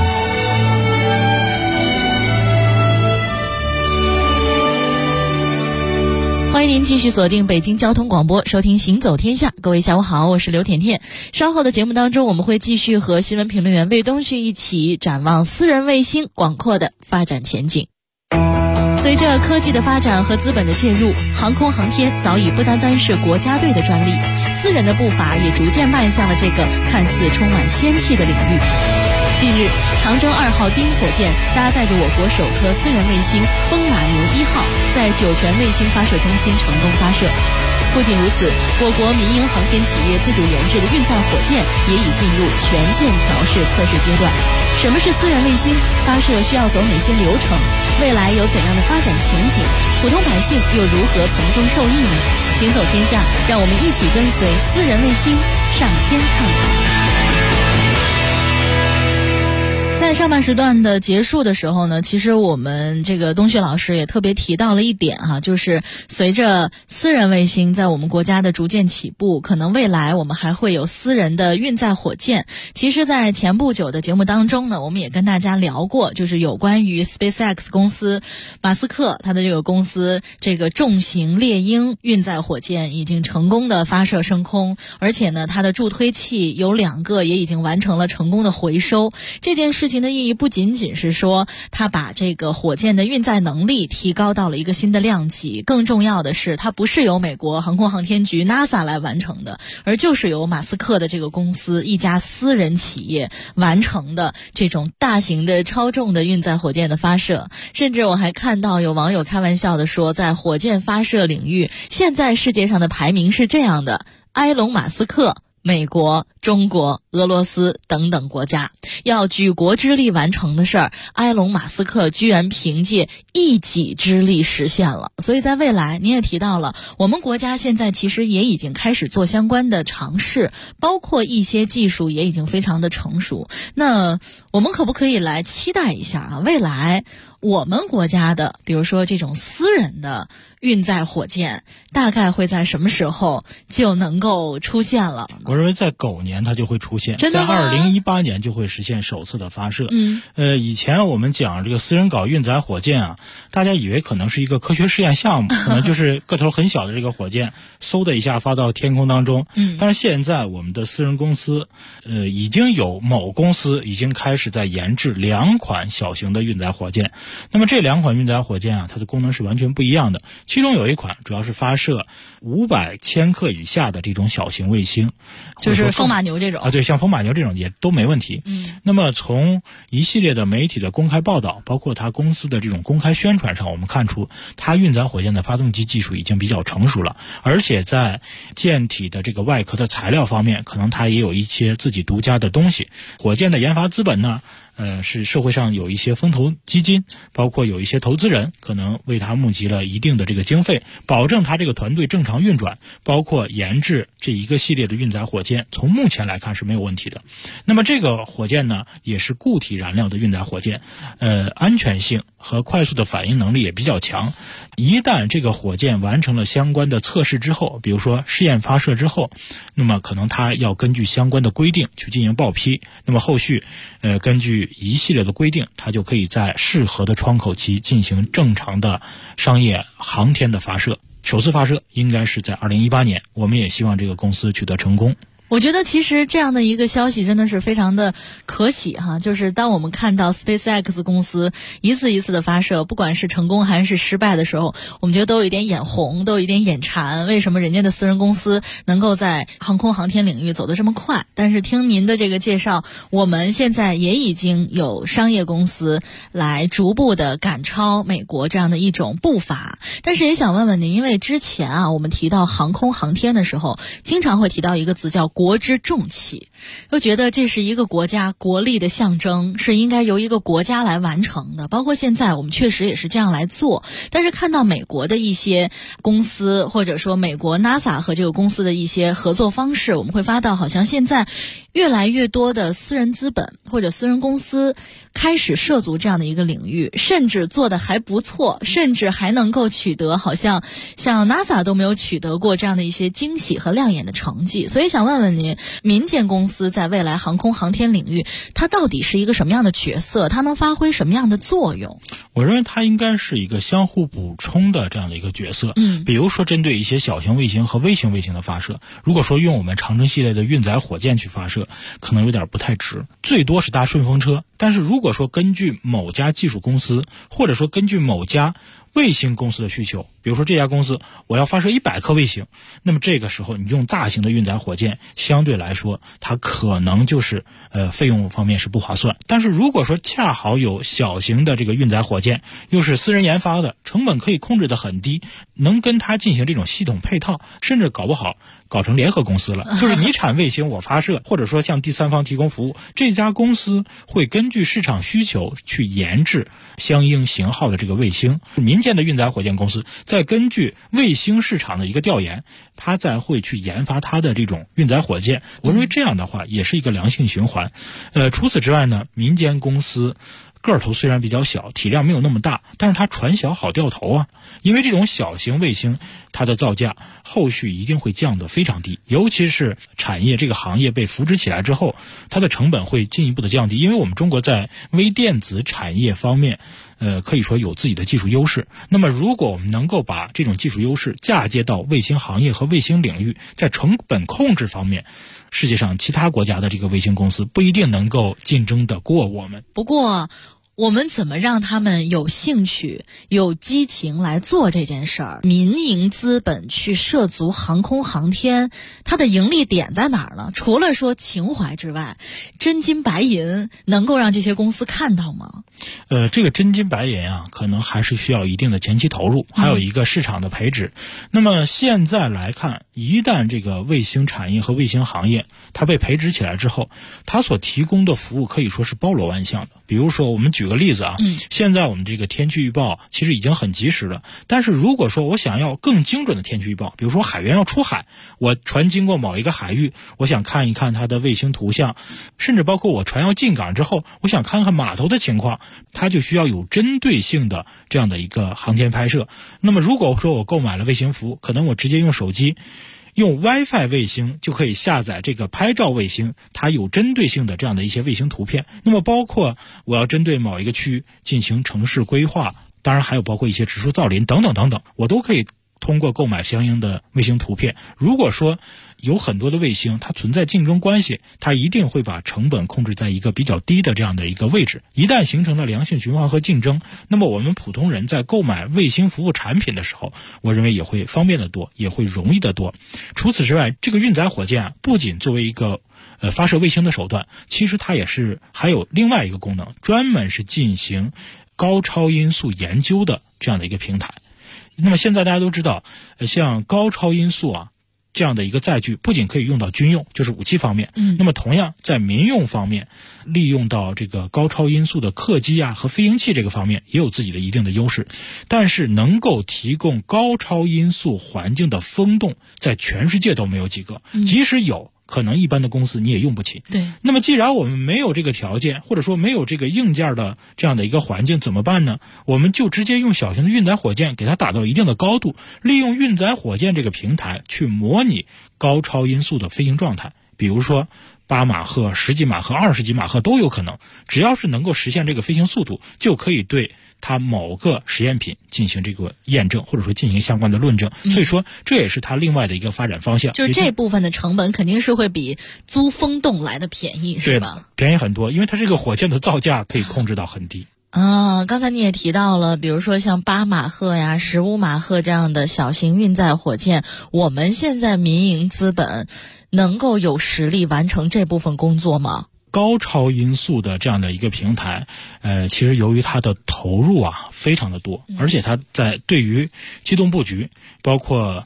欢迎您继续锁定北京交通广播，收听行走天下。各位下午好，我是刘甜甜。稍后的节目当中，我们会继续和新闻评论员魏东旭一起展望私人卫星广阔的发展前景。随着科技的发展和资本的介入，航空航天早已不单单是国家队的专利，私人的步伐也逐渐迈向了这个看似充满仙气的领域。近日，长征2号丁火箭搭载着我国首颗私人卫星风马牛1号，在酒泉卫星发射中心成功发射。不仅如此，我国民营航天企业自主研制的运载火箭也已进入全舰调试测试阶段。什么是私人卫星？发射需要走哪些流程？未来有怎样的发展前景？普通百姓又如何从中受益呢？行走天下，让我们一起跟随私人卫星上天看看。在上半时段的结束的时候呢，其实我们这个东旭老师也特别提到了一点哈，就是随着私人卫星在我们国家的逐渐起步，可能未来我们还会有私人的运载火箭。其实在前不久的节目当中呢，我们也跟大家聊过，就是有关于 SpaceX 公司马斯克他的这个公司这个重型猎鹰运载火箭已经成功的发射升空，而且呢它的助推器有2个也已经完成了成功的回收。这件事情的意义不仅仅是说它把这个火箭的运载能力提高到了一个新的量级，更重要的是它不是由美国航空航天局 NASA 来完成的，而就是由马斯克的这个公司一家私人企业完成的这种大型的超重的运载火箭的发射。甚至我还看到有网友开玩笑的说，在火箭发射领域，现在世界上的排名是这样的：埃隆·马斯克、美国、中国、俄罗斯等等国家要举国之力完成的事儿，埃隆·马斯克居然凭借一己之力实现了。所以在未来，您也提到了，我们国家现在其实也已经开始做相关的尝试，包括一些技术也已经非常的成熟。那我们可不可以来期待一下啊？未来我们国家的，比如说这种私人的运载火箭，大概会在什么时候就能够出现了？ 我认为在狗年它就会出现，在2018年就会实现首次的发射。以前我们讲这个私人搞运载火箭啊，大家以为可能是一个科学试验项目，可能就是个头很小的这个火箭，嗖的一下发到天空当中。但是现在我们的私人公司，已经有某公司已经开始在研制2款小型的运载火箭。那么这2款运载火箭啊，它的功能是完全不一样的。其中有一款主要是发射500千克以下的这种小型卫星， 就是风马牛这种啊，对，像风马牛这种也都没问题。那么从一系列的媒体的公开报道，包括它公司的这种公开宣传上，我们看出它运载火箭的发动机技术已经比较成熟了，而且在舰体的这个外壳的材料方面，可能它也有一些自己独家的东西。火箭的研发资本呢，是社会上有一些风投基金，包括有一些投资人可能为他募集了一定的这个经费，保证他这个团队正常运转，包括研制这一个系列的运载火箭，从目前来看是没有问题的。那么这个火箭呢，也是固体燃料的运载火箭，安全性和快速的反应能力也比较强。一旦这个火箭完成了相关的测试之后，比如说试验发射之后，那么可能它要根据相关的规定去进行报批，那么后续根据一系列的规定，它就可以在适合的窗口期进行正常的商业航天的发射。首次发射应该是在2018年，我们也希望这个公司取得成功。 我觉得其实这样的一个消息真的是非常的可喜哈，就是当我们看到 SpaceX 公司一次一次的发射，不管是成功还是失败的时候，我们觉得都有一点眼红，都有一点眼馋，为什么人家的私人公司能够在航空航天领域走得这么快？但是听您的这个介绍，我们现在也已经有商业公司来逐步的赶超美国这样的一种步伐。但是也想问问您，因为之前啊，我们提到航空航天的时候，经常会提到一个词叫国之重器，就觉得这是一个国家国力的象征，是应该由一个国家来完成的。包括现在我们确实也是这样来做，但是看到美国的一些公司，或者说美国 NASA 和这个公司的一些合作方式，我们会发到好像现在越来越多的私人资本或者私人公司开始涉足这样的一个领域，甚至做得还不错，甚至还能够取得好像像 NASA 都没有取得过这样的一些惊喜和亮眼的成绩。所以想问问您，民间公司在未来航空航天领域，它到底是一个什么样的角色？它能发挥什么样的作用？ 我认为它应该是一个相互补充的这样的一个角色。比如说针对一些小型卫星和微型卫星的发射，如果说用我们长征系列的运载火箭去发射，可能有点不太值，最多是搭顺风车。但是如果说根据某家技术公司，或者说根据某家卫星公司的需求，比如说这家公司我要发射100颗卫星，那么这个时候你用大型的运载火箭，相对来说它可能就是费用方面是不划算。但是如果说恰好有小型的这个运载火箭，又是私人研发的，成本可以控制得很低，能跟它进行这种系统配套，甚至搞不好搞成联合公司了，就是你产卫星我发射，或者说向第三方提供服务，这家公司会根据市场需求去研制相应型号的这个卫星。民间的运载火箭公司再根据卫星市场的一个调研，它再会去研发它的这种运载火箭。我认为这样的话也是一个良性循环。除此之外呢，民间公司个头虽然比较小，体量没有那么大，但是它船小好掉头啊。因为这种小型卫星，它的造价后续一定会降得非常低，尤其是产业这个行业被扶持起来之后，它的成本会进一步的降低。因为我们中国在微电子产业方面可以说有自己的技术优势。那么如果我们能够把这种技术优势嫁接到卫星行业和卫星领域，在成本控制方面，世界上其他国家的这个卫星公司不一定能够竞争得过我们。 不过我们怎么让他们有兴趣、有激情来做这件事儿？民营资本去涉足航空航天，它的盈利点在哪儿呢？除了说情怀之外，真金白银能够让这些公司看到吗？ 这个真金白银啊，可能还是需要一定的前期投入，还有一个市场的培植。那么现在来看，一旦这个卫星产业和卫星行业它被培植起来之后，它所提供的服务可以说是包罗万象的。比如说我们举个例子啊，现在我们这个天气预报其实已经很及时了，但是如果说我想要更精准的天气预报，比如说海员要出海，我船经过某一个海域，我想看一看它的卫星图像，甚至包括我船要进港之后，我想看看码头的情况，它就需要有针对性的这样的一个航天拍摄。那么如果说我购买了卫星服，可能我直接用手机用 WiFi 卫星就可以下载这个拍照卫星，它有针对性的这样的一些卫星图片。那么包括我要针对某一个区域进行城市规划，当然还有包括一些植树造林等等等等，我都可以通过购买相应的卫星图片。如果说有很多的卫星它存在竞争关系，它一定会把成本控制在一个比较低的这样的一个位置。一旦形成了良性循环和竞争，那么我们普通人在购买卫星服务产品的时候，我认为也会方便得多，也会容易得多。除此之外，这个运载火箭啊，不仅作为一个发射卫星的手段，其实它也是还有另外一个功能，专门是进行高超音速研究的这样的一个平台。那么现在大家都知道，像高超音速啊这样的一个载具，不仅可以用到军用，就是武器方面，那么同样在民用方面，利用到这个高超音速的客机啊和飞行器这个方面也有自己的一定的优势。但是能够提供高超音速环境的风洞，在全世界都没有几个，即使有，可能一般的公司你也用不起。 对。 那么既然我们没有这个条件，或者说没有这个硬件的这样的一个环境，怎么办呢？我们就直接用小型的运载火箭给它打到一定的高度，利用运载火箭这个平台去模拟高超音速的飞行状态，比如说8马赫、10几马赫、20几马赫都有可能，只要是能够实现这个飞行速度，就可以对它某个实验品进行这个验证，或者说进行相关的论证。所以说这也是它另外的一个发展方向。 就是这部分的成本肯定是会比租风洞来的便宜，是吧？ 便宜很多，因为它这个火箭的造价可以控制到很低。 刚才你也提到了，比如说像8马赫呀、15马赫这样的小型运载火箭，我们现在民营资本能够有实力完成这部分工作吗？ 高超音速的这样的一个平台，其实由于它的投入啊非常的多，而且它在对于机动布局，包括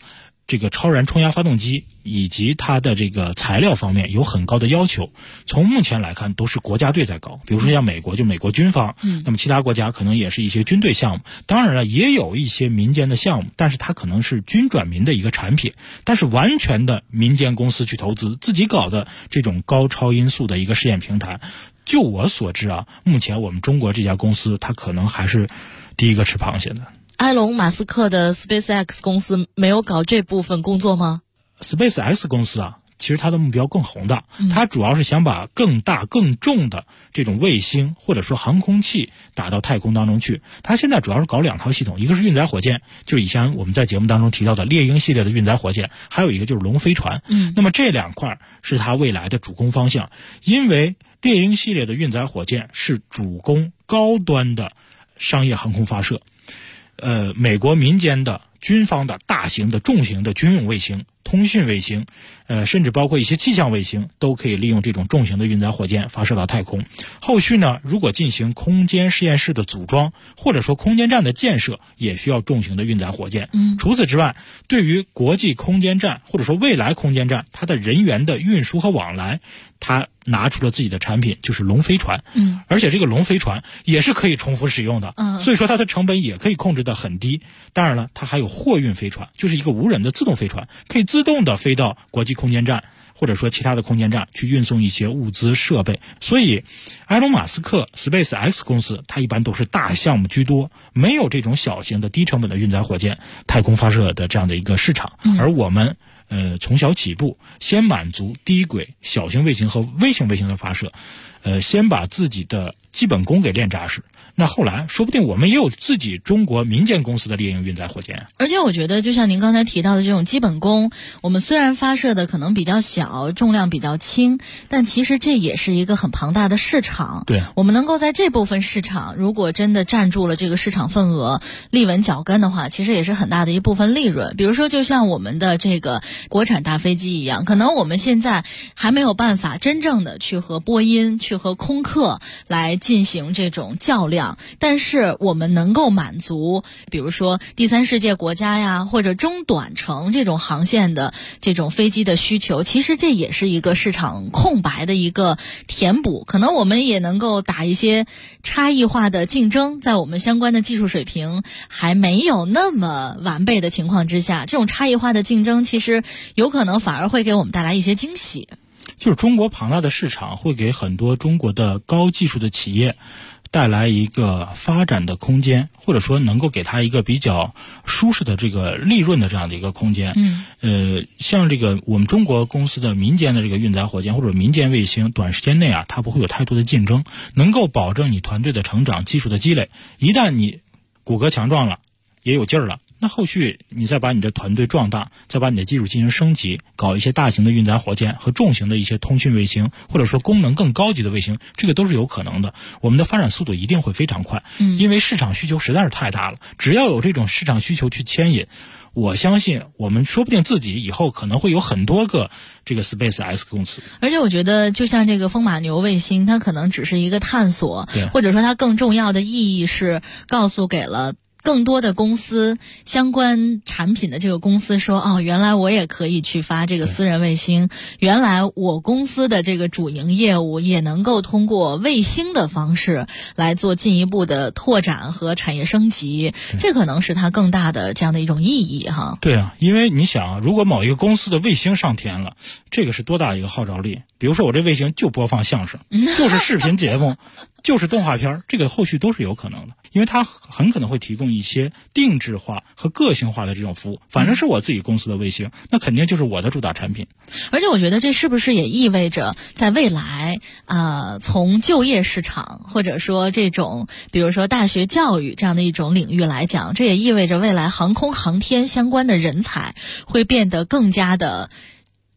这个超燃冲压发动机以及它的这个材料方面有很高的要求。从目前来看，都是国家队在搞，比如说像美国就美国军方，那么其他国家可能也是一些军队项目，当然了也有一些民间的项目，但是它可能是军转民的一个产品，但是完全的民间公司去投资自己搞的这种高超音速的一个试验平台，就我所知啊，目前我们中国这家公司它可能还是第一个吃螃蟹的。 埃隆·马斯克的 SpaceX 公司没有搞这部分工作吗？ SpaceX 公司啊，其实它的目标更宏大，它主要是想把更大更重的这种卫星或者说航空器打到太空当中去。它现在主要是搞2套系统，一个是运载火箭，就是以前我们在节目当中提到的猎鹰系列的运载火箭，还有一个就是龙飞船。那么这2块是它未来的主攻方向，因为猎鹰系列的运载火箭是主攻高端的商业航空发射，美国民间的军方的大型的重型的军用卫星、通讯卫星，甚至包括一些气象卫星，都可以利用这种重型的运载火箭发射到太空。后续呢，如果进行空间实验室的组装，或者说空间站的建设，也需要重型的运载火箭。除此之外，对于国际空间站或者说未来空间站，它的人员的运输和往来，它拿出了自己的产品，就是龙飞船。而且这个龙飞船也是可以重复使用的，所以说它的成本也可以控制得很低。当然了，它还有货运飞船，就是一个无人的自动飞船，可以自动的飞到国际空间站或者说其他的空间站去运送一些物资设备。所以埃隆·马斯克 SpaceX 公司它一般都是大项目居多，没有这种小型的低成本的运载火箭太空发射的这样的一个市场。而我们从小起步，先满足低轨小型卫星和微型卫星的发射，先把自己的基本功给练扎实，那后来说不定我们也有自己中国民间公司的猎鹰运载火箭。 而且我觉得就像您刚才提到的这种基本功，我们虽然发射的可能比较小，重量比较轻，但其实这也是一个很庞大的市场。 对， 我们能够在这部分市场如果真的占住了这个市场份额，立稳脚跟的话，其实也是很大的一部分利润。比如说就像我们的这个国产大飞机一样，可能我们现在还没有办法真正的去和波音去和空客来进行这种较量，但是我们能够满足比如说第三世界国家呀，或者中短程这种航线的这种飞机的需求，其实这也是一个市场空白的一个填补。可能我们也能够打一些差异化的竞争，在我们相关的技术水平还没有那么完备的情况之下，这种差异化的竞争其实有可能反而会给我们带来一些惊喜。 就是中国庞大的市场会给很多中国的高技术的企业带来一个发展的空间，或者说能够给它一个比较舒适的这个利润的这样的一个空间。像这个我们中国公司的民间的这个运载火箭或者民间卫星，短时间内啊，它不会有太多的竞争，能够保证你团队的成长、技术的积累。一旦你骨骼强壮了，也有劲儿了，那后续你再把你的团队壮大，再把你的技术进行升级，搞一些大型的运载火箭和重型的一些通讯卫星，或者说功能更高级的卫星，这个都是有可能的。我们的发展速度一定会非常快，因为市场需求实在是太大了。只要有这种市场需求去牵引，我相信我们说不定自己以后可能会有很多个这个 SpaceX 公司。 而且我觉得就像这个风马牛卫星，它可能只是一个探索，或者说它更重要的意义是告诉给了更多的公司相关产品的这个公司说，哦，原来我也可以去发这个私人卫星，原来我公司的这个主营业务也能够通过卫星的方式来做进一步的拓展和产业升级，这可能是它更大的这样的一种意义哈。 对啊，因为你想，如果某一个公司的卫星上天了，这个是多大一个号召力。比如说我这卫星就播放相声，就是视频节目，就是动画片，这个后续都是有可能的，因为它很可能会提供一些定制化和个性化的这种服务。反正是我自己公司的卫星，那肯定就是我的主打产品。 而且我觉得这是不是也意味着在未来从就业市场或者说这种比如说大学教育这样的一种领域来讲，这也意味着未来航空航天相关的人才会变得更加的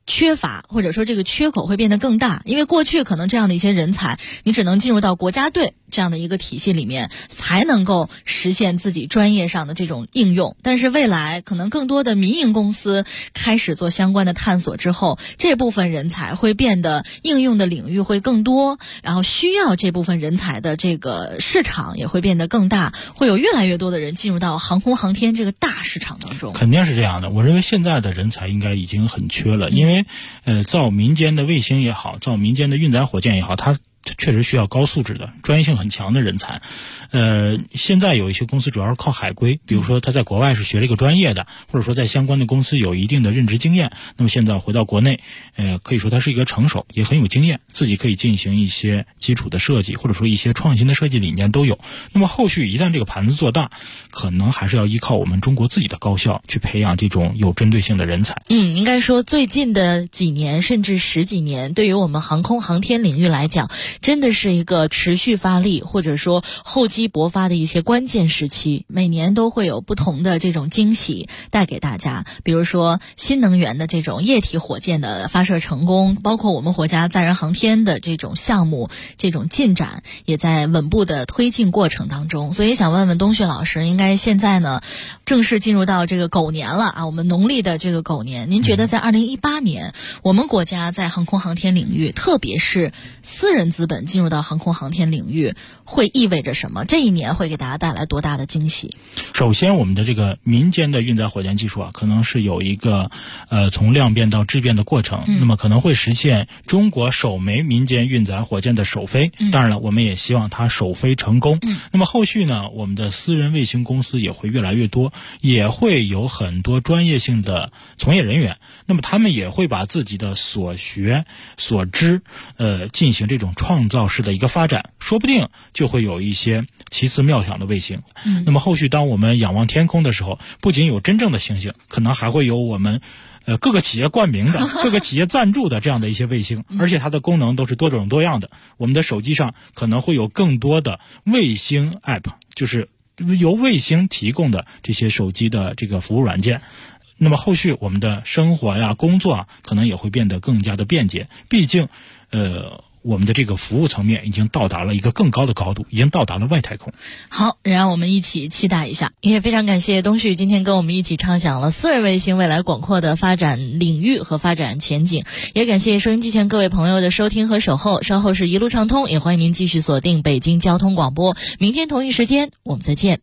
缺乏，或者说这个缺口会变得更大，因为过去可能这样的一些人才，你只能进入到国家队这样的一个体系里面，才能够实现自己专业上的这种应用。但是未来可能更多的民营公司开始做相关的探索之后，这部分人才会变得应用的领域会更多，然后需要这部分人才的这个市场也会变得更大，会有越来越多的人进入到航空航天这个大市场当中。 肯定是这样的，我认为现在的人才应该已经很缺了，因为造民间的卫星也好，造民间的运载火箭也好，它确实需要高素质的、专业性很强的人才。现在有一些公司主要是靠海归，比如说他在国外是学了一个专业的，或者说在相关的公司有一定的任职经验，那么现在回到国内，可以说他是一个成熟，也很有经验，自己可以进行一些基础的设计，或者说一些创新的设计理念都有。那么后续一旦这个盘子做大，可能还是要依靠我们中国自己的高校去培养这种有针对性的人才。 应该说最近的几年甚至10几年，对于我们航空航天领域来讲，真的是一个持续发力或者说厚积薄发的一些关键时期，每年都会有不同的这种惊喜带给大家。比如说新能源的这种液体火箭的发射成功，包括我们国家载人航天的这种项目，这种进展也在稳步的推进过程当中。所以想问问东旭老师，应该现在呢正式进入到这个狗年了啊，我们农历的这个狗年，您觉得在2018年我们国家在航空航天领域，特别是私人资本进入到航空航天领域会意味着什么？这一年会给大家带来多大的惊喜？ 首先我们的这个民间的运载火箭技术啊，可能是有一个从量变到质变的过程，那么可能会实现中国首枚民间运载火箭的首飞，当然了，我们也希望它首飞成功。那么后续呢，我们的私人卫星公司也会越来越多，也会有很多专业性的从业人员，那么他们也会把自己的所学所知进行这种创造式的一个发展，说不定就会有一些奇思妙想的卫星。那么后续当我们仰望天空的时候，不仅有真正的星星，可能还会有我们各个企业冠名的、各个企业赞助的这样的一些卫星，而且它的功能都是多种多样的。我们的手机上可能会有更多的卫星 App， 就是由卫星提供的这些手机的这个服务软件。那么后续我们的生活呀、工作啊，可能也会变得更加的便捷。毕竟我们的这个服务层面已经到达了一个更高的高度，已经到达了外太空。 好，让我们一起期待一下。也非常感谢东旭今天跟我们一起畅想了私人卫星未来广阔的发展领域和发展前景，也感谢收音机前各位朋友的收听和守候。稍后是一路畅通，也欢迎您继续锁定北京交通广播，明天同一时间我们再见。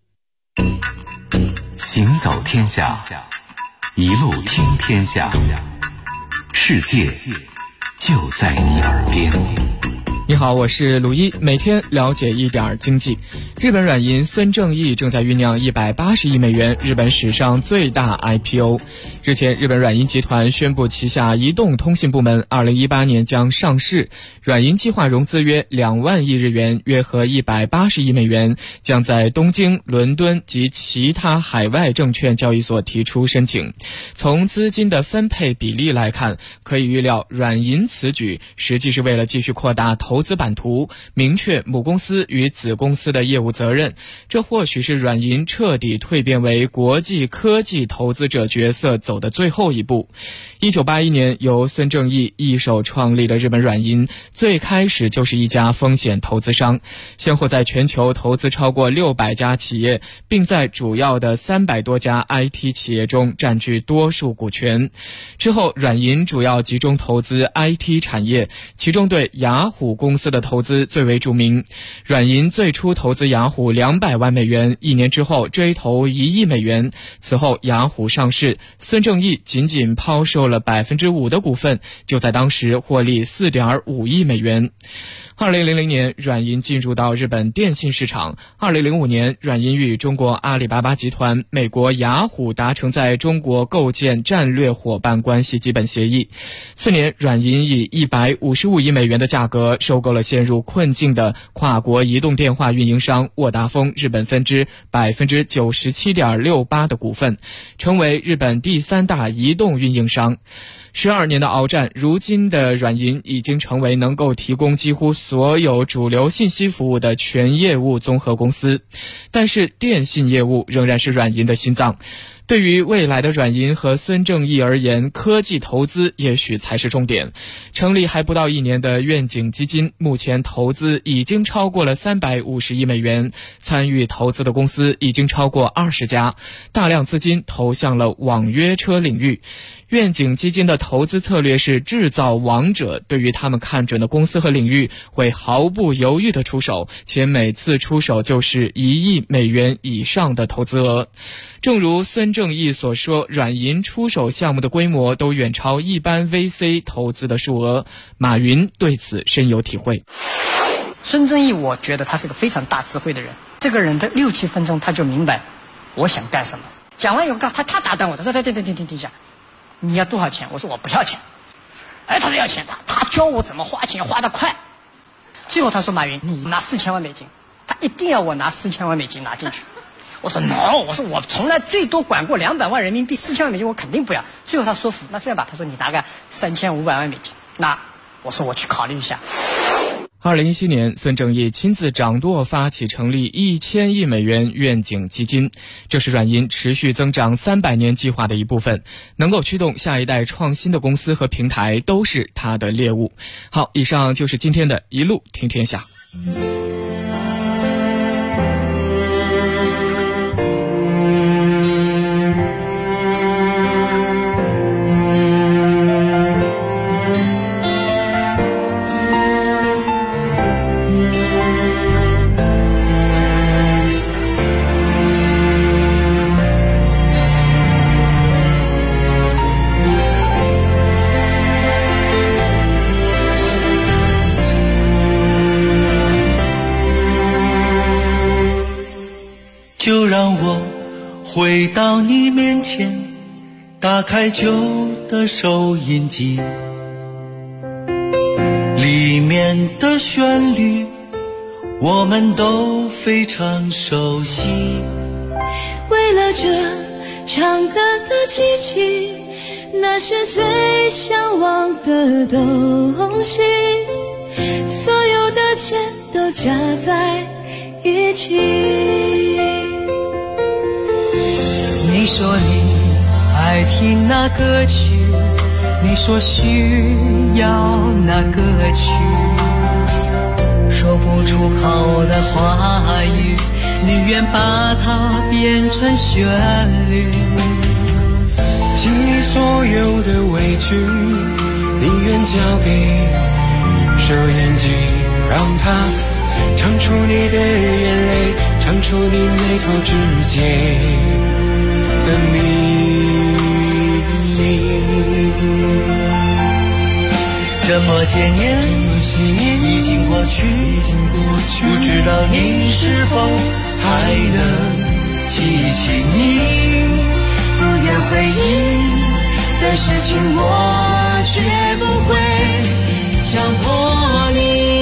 行走天下，一路听天下，世界就在你耳边。 你好，我是鲁一，每天了解一点经济。日本软银孙正义正在酝酿180亿美元，日本史上最大 IPO。日前，日本软银集团宣布旗下移动通信部门2018年将上市，软银计划融资约2万亿日元，约合180亿美元，将在东京、伦敦及其他海外证券交易所提出申请。从资金的分配比例来看，可以预料软银此举实际是为了继续扩大投资版图，明确母公司与子公司的业务责任，这或许是软银彻底蜕变为国际科技投资者角色走的最后一步。1981年由孙正义一手创立的日本软银，最开始就是一家风险投资商，先后在全球投资超过600家企业，并在主要的300多家 IT 企业中占据多数股权。之后，软银主要集中投资 IT 产业，其中对雅虎公司的投资最为著名。软银最初投资雅虎200万美元，1年之后追投1亿美元。此后雅虎上市，孙正义仅仅抛售了5%的股份，就在当时获利4.5亿美元。2000年，软银进入到日本电信市场。2005年，软银与中国阿里巴巴集团、美国雅虎达成在中国构建战略伙伴关系基本协议。次年，软银以155亿美元的价格收购了陷入困境的跨国移动电话运营商沃达丰日本分支 97.68% 的股份，成为日本第3大移动运营商。12年的鏖战，如今的软银已经成为能够提供几乎所有主流信息服务的全业务综合公司。但是电信业务仍然是软银的心脏。 对于未来的软银和孙正义而言，科技投资也许才是重点。成立还不到1年的愿景基金，目前投资已经超过了350亿美元，参与投资的公司已经超过20家，大量资金投向了网约车领域。愿景基金的投资策略是制造王者，对于他们看准的公司和领域，会毫不犹豫地出手，且每次出手就是1亿美元以上的投资额。正如孙正义所说，软银出手项目的规模都远超一般 VC 投资的数额。马云对此深有体会。 孙正义我觉得他是个非常大智慧的人，这个人的6-7分钟他就明白我想干什么。讲完以后他打断我，他说停下，你要多少钱？我说我不要钱。他说要钱，他教我怎么花钱花得快。最后他说马云，你拿4000万美金，他一定要我拿4000万美金拿进去。我说 no， 我说我从来最多管过200万人民币，4000万美金我肯定不要。最后他说服，那这样吧，他说你拿个3500万美金，那我说我去考虑一下。 2017年，孙正义亲自掌舵发起成立1000亿美元愿景基金，这是软银持续增长300年计划的一部分，能够驱动下一代创新的公司和平台都是他的猎物。好，以上就是今天的一路听天下。 就让我回到你面前，打开旧的收音机，里面的旋律我们都非常熟悉。 为了这唱歌的机器，那是最向往的东西，所有的钱都加在一起。 你说你爱听那歌曲，你说需要那歌曲，说不出口的话语，你愿把它变成旋律。心里所有的委屈，你愿交给收音机，让它唱出你的眼泪，唱出你眉头之间的秘密。这么些年已经过去，不知道你是否还能记起你。 不愿回忆的事情，我绝不会强迫你。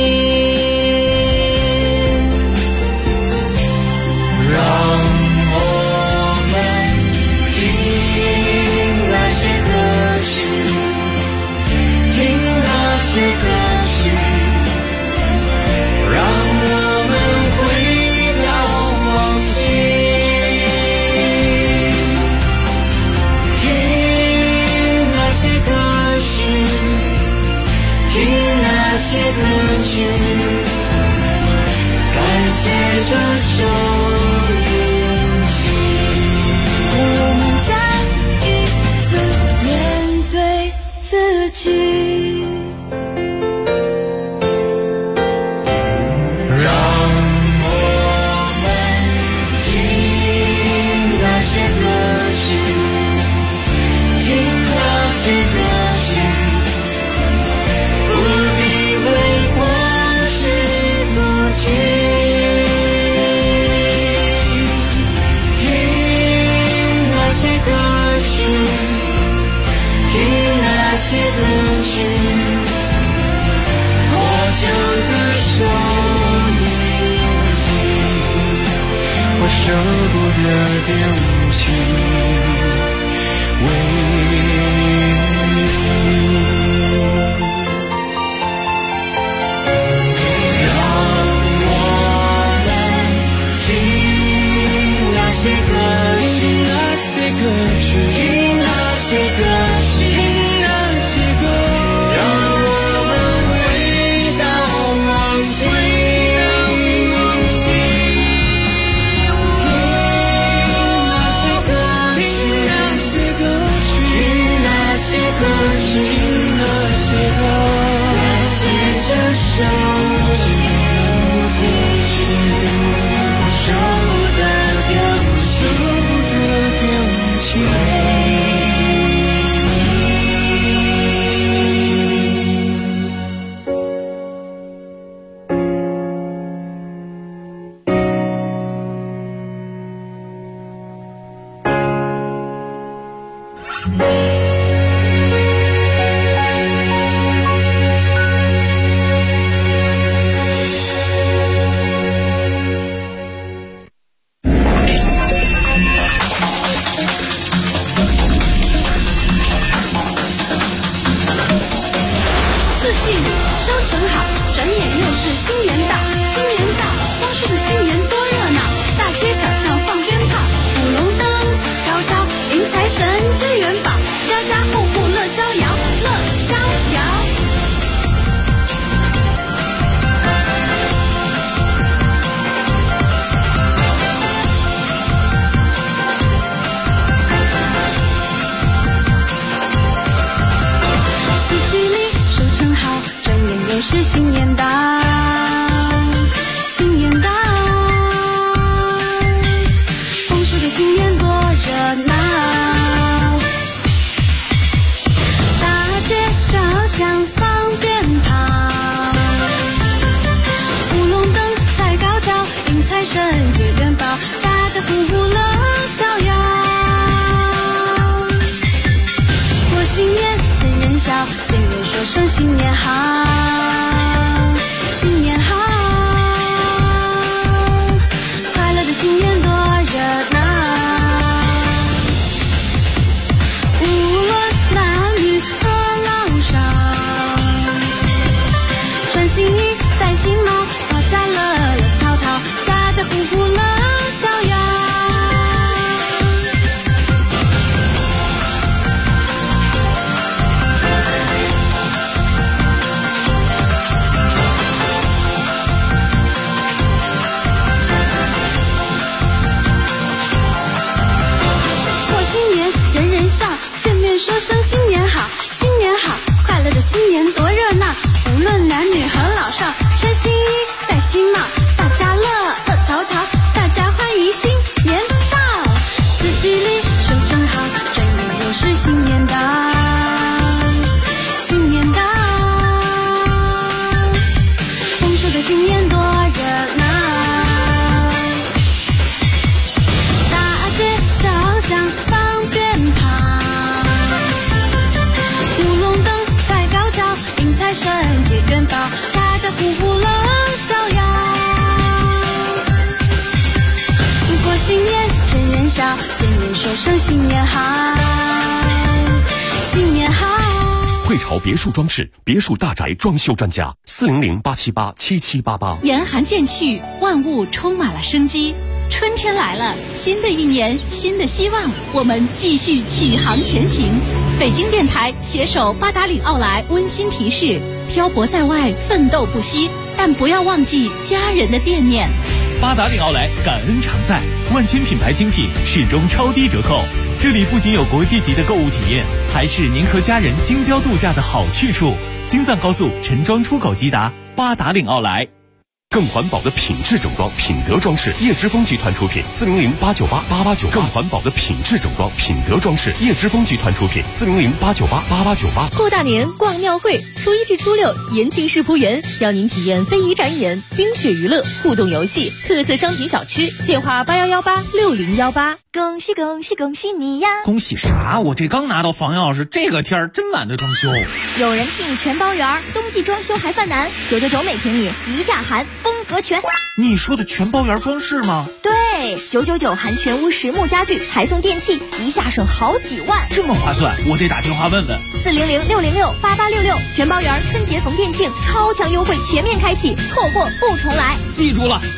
感谢这收音机，让我们再一次面对自己。让我们听那些歌曲，听那些歌曲，不必为过去哭泣。这些歌曲，我像个收音机，我舍不得丢弃为你。让我们听那些歌曲， 季里收成好，转眼又是新年到，新年到，丰收的新年多热闹，大街小巷放鞭炮，舞龙灯踩高跷，迎财神接元宝，家家户户乐逍遥，乐逍遥。又是新年到，新年到，丰收的新年多热闹，大街小巷放鞭炮，舞龙灯踩高跷，迎财神接元宝，家家户户乐逍遥。过新年人人笑，见面说声新年好，新年好，快乐的新年多热闹，无论男女和老少，穿新衣戴新帽，大家乐乐淘淘，家家户户乐逍遥。说声新年好，新年好，快乐的新年多热闹，无论男女和老少，穿新衣戴新帽，大家乐乐淘淘，大家欢迎新年到，四季里收成好，转眼又是新年到，新年到，丰收的新年多热闹，大街小巷放鞭炮，财神接元宝，家家户户乐逍遥。过新年人人笑，见面说声新年好，新年好。 汇潮别墅装饰，别墅大宅装修专家，400-878-7788。 严寒渐去，万物充满了生机。春天来了，新的一年，新的希望，我们继续启航前行。北京电台携手八达岭奥莱温馨提示：漂泊在外，奋斗不息，但不要忘记家人的惦念。 八达岭奥莱感恩常在，万千品牌精品始终超低折扣。这里不仅有国际级的购物体验，还是您和家人京郊度假的好去处。京藏高速陈庄出口即达，八达岭奥莱。 更环保的品质整装，品德装饰，叶之峰集团出品，400-898-8898。更环保的品质整装，品德装饰，叶之峰集团出品，400-898-8898。 过大年逛庙会，初一至初六，延庆世仆园邀您体验非遗展演、冰雪娱乐、互动游戏、特色商品小吃。电话8118-6018。 恭喜恭喜恭喜你呀！ 恭喜啥？我这刚拿到房钥匙，这个天儿真懒得装修。 有人替你全包圆，冬季装修还犯难，999每平米，一价含，风格全。 你说的全包圆装饰吗？ 对，999含全屋实木家具，还送电器，一下省好几万， 这么划算，我得打电话问问。 400-606-8866，全包圆春节逢店庆，超强优惠全面开启，错过不重来。 记住了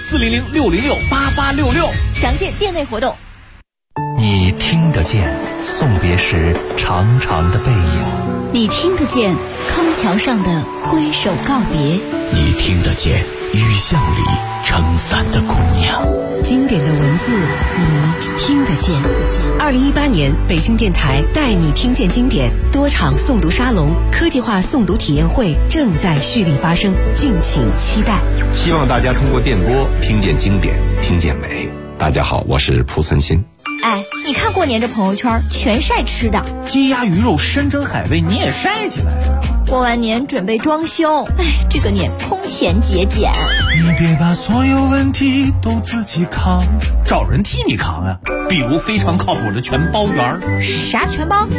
，400-606-8866， 详见店内活动。 你听得见送别时长长的背影， 你听得见康桥上的挥手告别， 你听得见雨巷里撑伞的姑娘。 经典的文字你听得见。2018年北京电台带你听见经典多场诵读沙龙、科技化诵读体验会正在蓄力发生，敬请期待。 希望大家通过电波听见经典，听见美。大家好，我是蒲存昕。 哎，你看过年这朋友圈全晒吃的， 鸡鸭鱼肉山珍海味你也晒起来了。 过完年准备装修，哎，这个年空前节俭。 你别把所有问题都自己扛，找人替你扛啊。比如非常靠谱的全包圆。 啥全包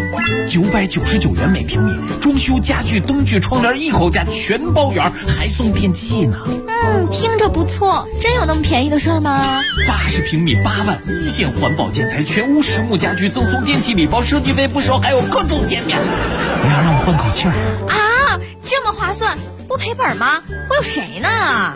？999元每平米，装修家具、灯具、窗帘一口价，全包圆，还送电器呢。 听着不错，真有那么便宜的事儿吗 ？80平米8万，一线环保建材，全屋实木家具，赠送电器礼包，设计费不收，还有各种减免。你要让我换口气儿啊？这么划划算，不赔本吗？会有谁呢？